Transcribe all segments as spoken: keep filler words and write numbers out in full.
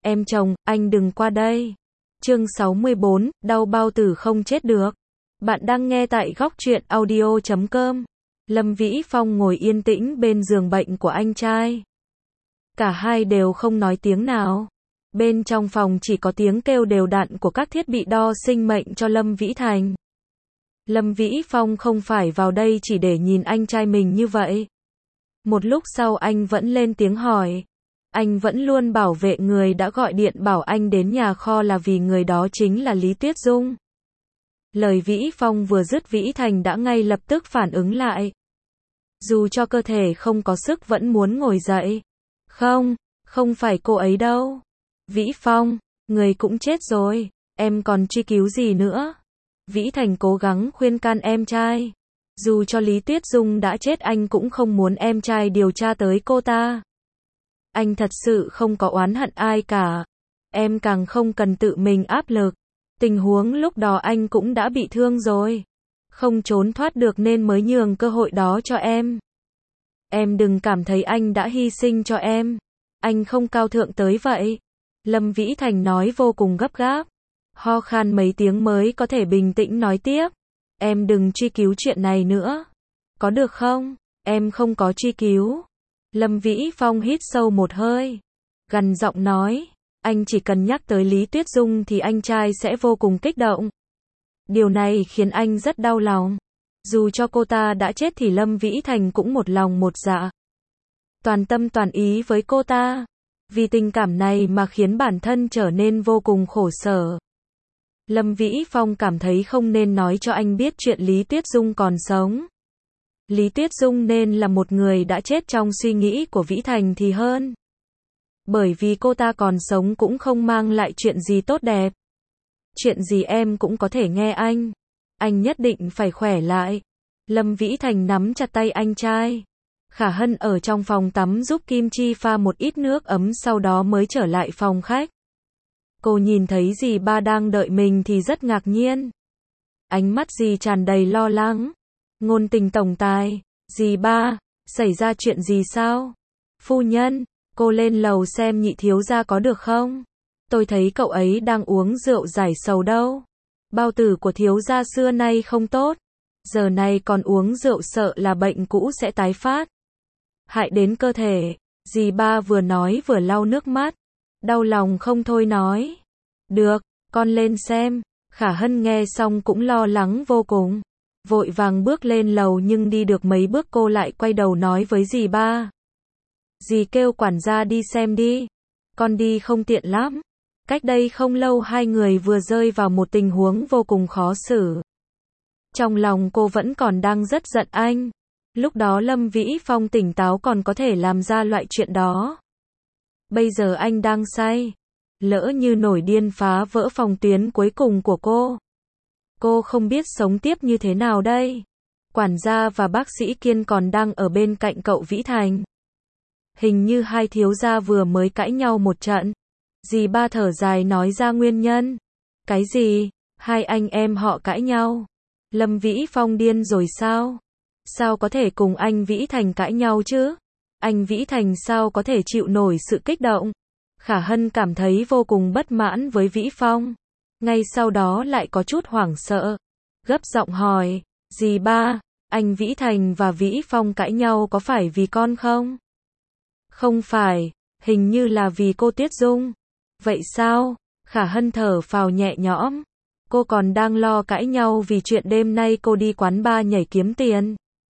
Em chồng, anh đừng qua đây. Chương sáu mươi bốn, đau bao tử không chết được. Bạn đang nghe tại góc truyện audio chấm com. Lâm Vĩ Phong ngồi yên tĩnh bên giường bệnh của anh trai. Cả hai đều không nói tiếng nào. Bên trong phòng chỉ có tiếng kêu đều đặn của các thiết bị đo sinh mệnh cho Lâm Vĩ Thành. Lâm Vĩ Phong không phải vào đây chỉ để nhìn anh trai mình như vậy. Một lúc sau anh vẫn lên tiếng hỏi. Anh vẫn luôn bảo vệ người đã gọi điện bảo anh đến nhà kho là vì người đó chính là Lý Tuyết Dung. Lời Vĩ Phong vừa dứt, Vĩ Thành đã ngay lập tức phản ứng lại. Dù cho cơ thể không có sức vẫn muốn ngồi dậy. Không, không phải cô ấy đâu. Vĩ Phong, người cũng chết rồi, em còn truy cứu gì nữa? Vĩ Thành cố gắng khuyên can em trai. Dù cho Lý Tuyết Dung đã chết anh cũng không muốn em trai điều tra tới cô ta. Anh thật sự không có oán hận ai cả. Em càng không cần tự mình áp lực. Tình huống lúc đó anh cũng đã bị thương rồi. Không trốn thoát được nên mới nhường cơ hội đó cho em. Em đừng cảm thấy anh đã hy sinh cho em. Anh không cao thượng tới vậy. Lâm Vĩ Thành nói vô cùng gấp gáp. Ho khan mấy tiếng mới có thể bình tĩnh nói tiếp. Em đừng truy cứu chuyện này nữa. Có được không? Em không có truy cứu. Lâm Vĩ Phong hít sâu một hơi. Gằn giọng nói. Anh chỉ cần nhắc tới Lý Tuyết Dung thì anh trai sẽ vô cùng kích động. Điều này khiến anh rất đau lòng. Dù cho cô ta đã chết thì Lâm Vĩ Thành cũng một lòng một dạ. Toàn tâm toàn ý với cô ta. Vì tình cảm này mà khiến bản thân trở nên vô cùng khổ sở. Lâm Vĩ Phong cảm thấy không nên nói cho anh biết chuyện Lý Tuyết Dung còn sống. Lý Tuyết Dung nên là một người đã chết trong suy nghĩ của Vĩ Thành thì hơn. Bởi vì cô ta còn sống cũng không mang lại chuyện gì tốt đẹp. Chuyện gì em cũng có thể nghe anh. Anh nhất định phải khỏe lại. Lâm Vĩ Thành nắm chặt tay anh trai. Khả Hân ở trong phòng tắm giúp Kim Chi pha một ít nước ấm sau đó mới trở lại phòng khách. Cô nhìn thấy dì ba đang đợi mình thì rất ngạc nhiên. Ánh mắt dì tràn đầy lo lắng. Ngôn Tình tổng tài, dì ba, xảy ra chuyện gì sao? Phu nhân, cô lên lầu xem nhị thiếu gia có được không? Tôi thấy cậu ấy đang uống rượu giải sầu đâu. Bao tử của thiếu gia xưa nay không tốt. Giờ này còn uống rượu sợ là bệnh cũ sẽ tái phát. Hại đến cơ thể. Dì ba vừa nói vừa lau nước mắt. Đau lòng không thôi nói. Được, con lên xem. Khả Hân nghe xong cũng lo lắng vô cùng. Vội vàng bước lên lầu nhưng đi được mấy bước cô lại quay đầu nói với dì ba. Dì kêu quản gia đi xem đi. Con đi không tiện lắm. Cách đây không lâu hai người vừa rơi vào một tình huống vô cùng khó xử. Trong lòng cô vẫn còn đang rất giận anh. Lúc đó Lâm Vĩ Phong tỉnh táo còn có thể làm ra loại chuyện đó. Bây giờ anh đang say. Lỡ như nổi điên phá vỡ phòng tuyến cuối cùng của cô. Cô không biết sống tiếp như thế nào đây. Quản gia và bác sĩ Kiên còn đang ở bên cạnh cậu Vĩ Thành. Hình như hai thiếu gia vừa mới cãi nhau một trận. Dì ba thở dài nói ra nguyên nhân. Cái gì? Hai anh em họ cãi nhau. Lâm Vĩ Phong điên rồi sao? Sao có thể cùng anh Vĩ Thành cãi nhau chứ? Anh Vĩ Thành sao có thể chịu nổi sự kích động? Khả Hân cảm thấy vô cùng bất mãn với Vĩ Phong. Ngay sau đó lại có chút hoảng sợ. Gấp giọng hỏi. Dì ba, anh Vĩ Thành và Vĩ Phong cãi nhau có phải vì con không? Không phải, hình như là vì cô Tuyết Dung. Vậy sao? Khả Hân thở phào nhẹ nhõm. Cô còn đang lo cãi nhau vì chuyện đêm nay cô đi quán bar nhảy kiếm tiền.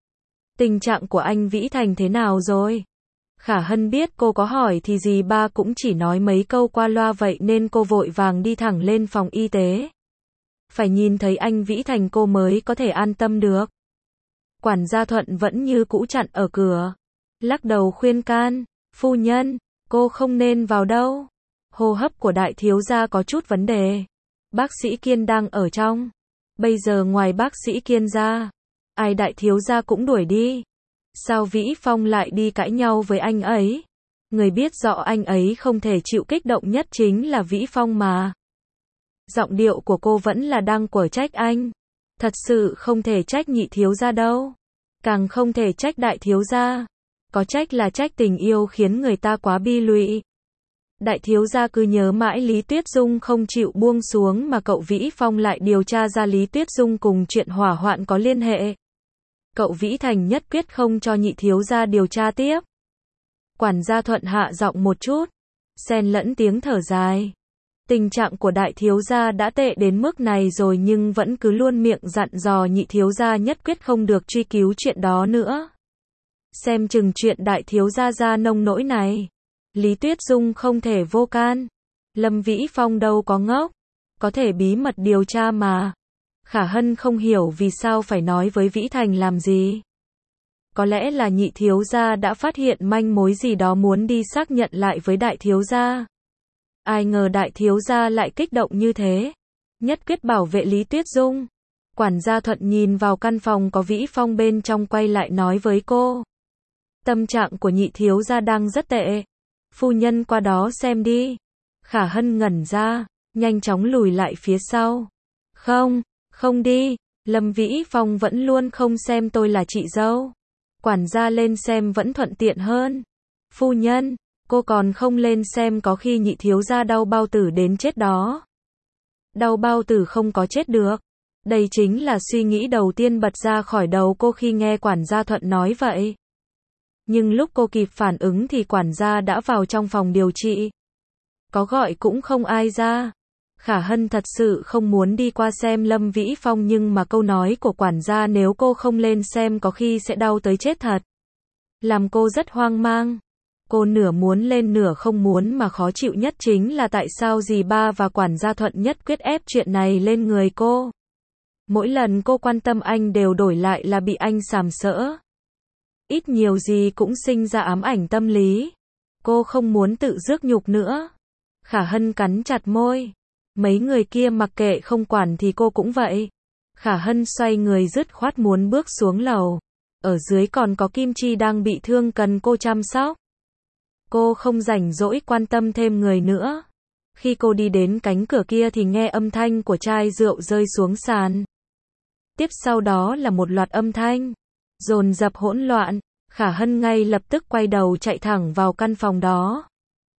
Tình trạng của anh Vĩ Thành thế nào rồi? Khả Hân biết cô có hỏi thì dì ba cũng chỉ nói mấy câu qua loa vậy nên cô vội vàng đi thẳng lên phòng y tế. Phải nhìn thấy anh Vĩ Thành cô mới có thể an tâm được. Quản gia Thuận vẫn như cũ chặn ở cửa. Lắc đầu khuyên can. Phu nhân, cô không nên vào đâu. Hô hấp của đại thiếu gia có chút vấn đề. Bác sĩ Kiên đang ở trong. Bây giờ ngoài bác sĩ Kiên ra, ai đại thiếu gia cũng đuổi đi. Sao Vĩ Phong lại đi cãi nhau với anh ấy? Người biết rõ anh ấy không thể chịu kích động nhất chính là Vĩ Phong mà. Giọng điệu của cô vẫn là đang quở trách anh. Thật sự không thể trách nhị thiếu gia đâu. Càng không thể trách đại thiếu gia. Có trách là trách tình yêu khiến người ta quá bi lụy. Đại thiếu gia cứ nhớ mãi Lý Tuyết Dung không chịu buông xuống mà cậu Vĩ Phong lại điều tra ra Lý Tuyết Dung cùng chuyện hỏa hoạn có liên hệ. Cậu Vĩ Thành nhất quyết không cho nhị thiếu gia điều tra tiếp. Quản gia Thuận hạ giọng một chút, xen lẫn tiếng thở dài. Tình trạng của đại thiếu gia đã tệ đến mức này rồi nhưng vẫn cứ luôn miệng dặn dò nhị thiếu gia nhất quyết không được truy cứu chuyện đó nữa. Xem chừng chuyện đại thiếu gia ra nông nỗi này, Lý Tuyết Dung không thể vô can. Lâm Vĩ Phong đâu có ngốc, có thể bí mật điều tra mà. Khả Hân không hiểu vì sao phải nói với Vĩ Thành làm gì. Có lẽ là nhị thiếu gia đã phát hiện manh mối gì đó muốn đi xác nhận lại với đại thiếu gia. Ai ngờ đại thiếu gia lại kích động như thế, nhất quyết bảo vệ Lý Tuyết Dung. Quản gia Thuận nhìn vào căn phòng có Vĩ Phong bên trong quay lại nói với cô. Tâm trạng của nhị thiếu gia đang rất tệ. Phu nhân qua đó xem đi. Khả Hân ngẩn ra, nhanh chóng lùi lại phía sau. Không, không đi, Lâm Vĩ Phong vẫn luôn không xem tôi là chị dâu. Quản gia lên xem vẫn thuận tiện hơn. Phu nhân, cô còn không lên xem có khi nhị thiếu gia đau bao tử đến chết đó. Đau bao tử không có chết được. Đây chính là suy nghĩ đầu tiên bật ra khỏi đầu cô khi nghe quản gia Thuận nói vậy. Nhưng lúc cô kịp phản ứng thì quản gia đã vào trong phòng điều trị. Có gọi cũng không ai ra. Khả Hân thật sự không muốn đi qua xem Lâm Vĩ Phong nhưng mà câu nói của quản gia nếu cô không lên xem có khi sẽ đau tới chết thật. Làm cô rất hoang mang. Cô nửa muốn lên nửa không muốn mà khó chịu nhất chính là tại sao dì ba và quản gia Thuận nhất quyết ép chuyện này lên người cô. Mỗi lần cô quan tâm anh đều đổi lại là bị anh sàm sỡ. Ít nhiều gì cũng sinh ra ám ảnh tâm lý. Cô không muốn tự rước nhục nữa. Khả Hân cắn chặt môi. Mấy người kia mặc kệ không quản thì cô cũng vậy. Khả Hân xoay người dứt khoát muốn bước xuống lầu. Ở dưới còn có Kim Chi đang bị thương cần cô chăm sóc. Cô không rảnh rỗi quan tâm thêm người nữa. Khi cô đi đến cánh cửa kia thì nghe âm thanh của chai rượu rơi xuống sàn. Tiếp sau đó là một loạt âm thanh dồn dập hỗn loạn. Khả Hân ngay lập tức quay đầu chạy thẳng vào căn phòng đó.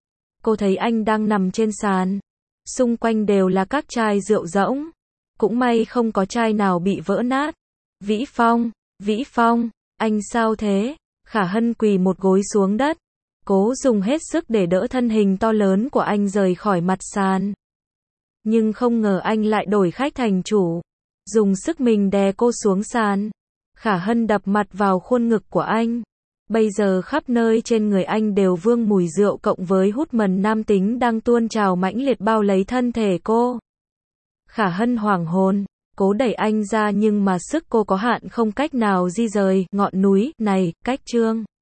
Cô thấy anh đang nằm trên sàn. Xung quanh đều là các chai rượu rỗng. Cũng may không có chai nào bị vỡ nát. Vĩ Phong, Vĩ Phong, anh sao thế? Khả Hân quỳ một gối xuống đất. Cố dùng hết sức để đỡ thân hình to lớn của anh rời khỏi mặt sàn. Nhưng không ngờ anh lại đổi khách thành chủ. Dùng sức mình đè cô xuống sàn. Khả Hân đập mặt vào khuôn ngực của anh. Bây giờ khắp nơi trên người anh đều vương mùi rượu cộng với hút mần nam tính đang tuôn trào mãnh liệt bao lấy thân thể cô. Khả Hân hoảng hồn, cố đẩy anh ra nhưng mà sức cô có hạn không cách nào di rời ngọn núi này, cách chương.